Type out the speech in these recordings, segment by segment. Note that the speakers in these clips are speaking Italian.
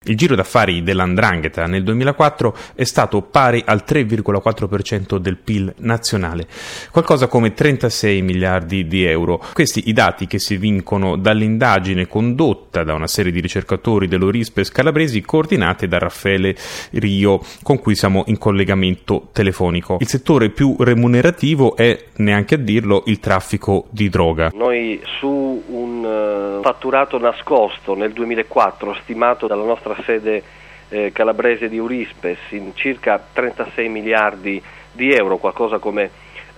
Il giro d'affari dell''ndrangheta nel 2004 è stato pari al 3,4% del PIL nazionale, qualcosa come 36 miliardi di euro. Questi i dati che si vincono dall'indagine condotta da una serie di ricercatori dell'Eurispes calabresi coordinate da Raffaele Rio, con cui siamo in collegamento telefonico. Il settore più remunerativo è, neanche a dirlo, il traffico di droga. Noi su un fatturato nascosto nel 2004 stimato dalla nostra sede calabrese di Eurispes in circa 36 miliardi di euro, qualcosa come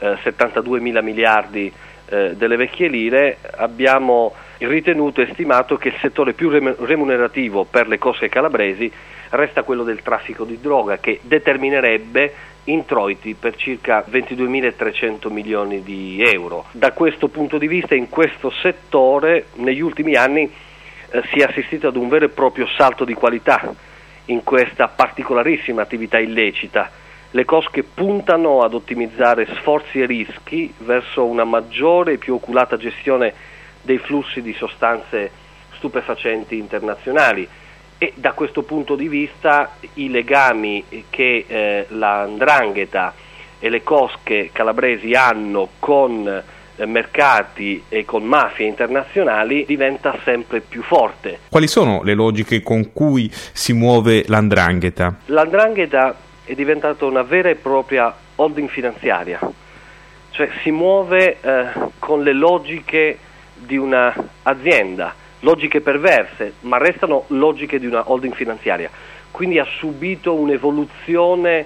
72 mila miliardi delle vecchie lire, abbiamo ritenuto e stimato che il settore più remunerativo per le cosche calabresi resta quello del traffico di droga, che determinerebbe introiti per circa 22.300 milioni di euro. Da questo punto di vista, in questo settore negli ultimi anni si è assistito ad un vero e proprio salto di qualità in questa particolarissima attività illecita. Le cosche puntano ad ottimizzare sforzi e rischi verso una maggiore e più oculata gestione dei flussi di sostanze stupefacenti internazionali, e da questo punto di vista i legami che la 'ndrangheta e le cosche calabresi hanno con mercati e con mafie internazionali diventa sempre più forte. Quali sono le logiche con cui si muove la 'ndrangheta? La 'ndrangheta è diventata una vera e propria holding finanziaria, cioè si muove con le logiche di una azienda, logiche perverse, ma restano logiche di una holding finanziaria. Quindi ha subito un'evoluzione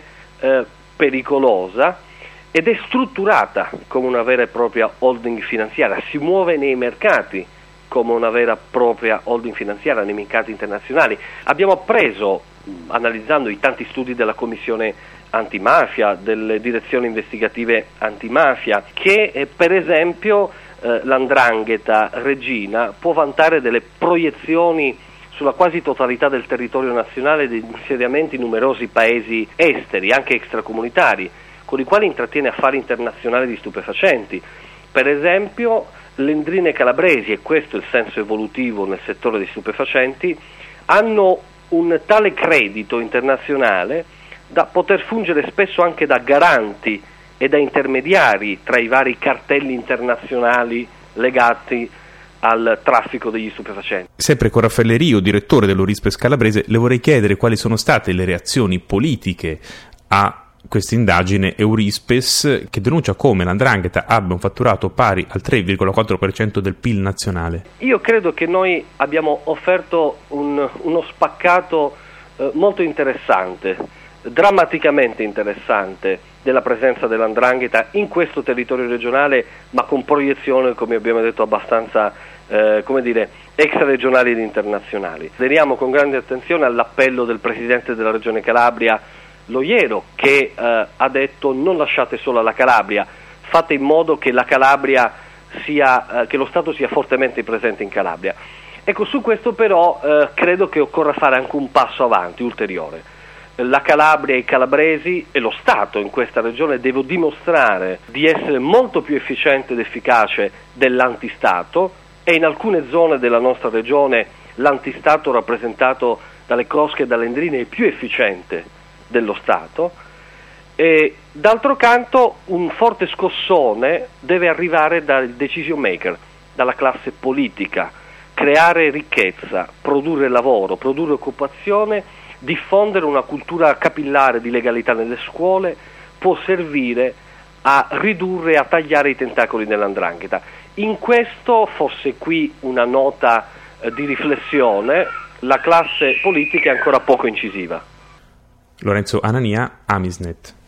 pericolosa ed è strutturata come una vera e propria holding finanziaria, si muove nei mercati come una vera e propria holding finanziaria, nei mercati internazionali. Abbiamo appreso, analizzando i tanti studi della Commissione antimafia, delle direzioni investigative antimafia, che per esempio la 'ndrangheta Regina può vantare delle proiezioni sulla quasi totalità del territorio nazionale di insediamenti in numerosi paesi esteri, anche extracomunitari, con i quali intrattiene affari internazionali di stupefacenti. Per esempio, le 'ndrine calabresi, e questo è il senso evolutivo nel settore dei stupefacenti, hanno un tale credito internazionale da poter fungere spesso anche da garanti e da intermediari tra i vari cartelli internazionali legati al traffico degli stupefacenti. Sempre con Raffaele Rio, direttore dell'Eurispes calabrese, le vorrei chiedere quali sono state le reazioni politiche a questa indagine Eurispes, che denuncia come la 'ndrangheta abbia un fatturato pari al 3,4% del PIL nazionale. Io credo che noi abbiamo offerto uno spaccato molto interessante, drammaticamente interessante, della presenza della 'ndrangheta in questo territorio regionale, ma con proiezione, come abbiamo detto, abbastanza extraregionali ed internazionali. Aderiamo con grande attenzione all'appello del presidente della regione Calabria, Loiero, che ha detto: non lasciate sola la Calabria, fate in modo che la Calabria che lo Stato sia fortemente presente in Calabria. Ecco, su questo però credo che occorra fare anche un passo avanti ulteriore. La Calabria e i calabresi e lo Stato in questa regione devono dimostrare di essere molto più efficiente ed efficace dell'antistato, e in alcune zone della nostra regione l'antistato rappresentato dalle cosche e dalle 'ndrine è più efficiente dello Stato. E d'altro canto un forte scossone deve arrivare dal decision maker, dalla classe politica, creare ricchezza, produrre lavoro, produrre occupazione, diffondere una cultura capillare di legalità nelle scuole può servire a ridurre e a tagliare i tentacoli della 'ndrangheta. In questo, forse qui una nota di riflessione, la classe politica è ancora poco incisiva. Lorenzo Anania, Amisnet.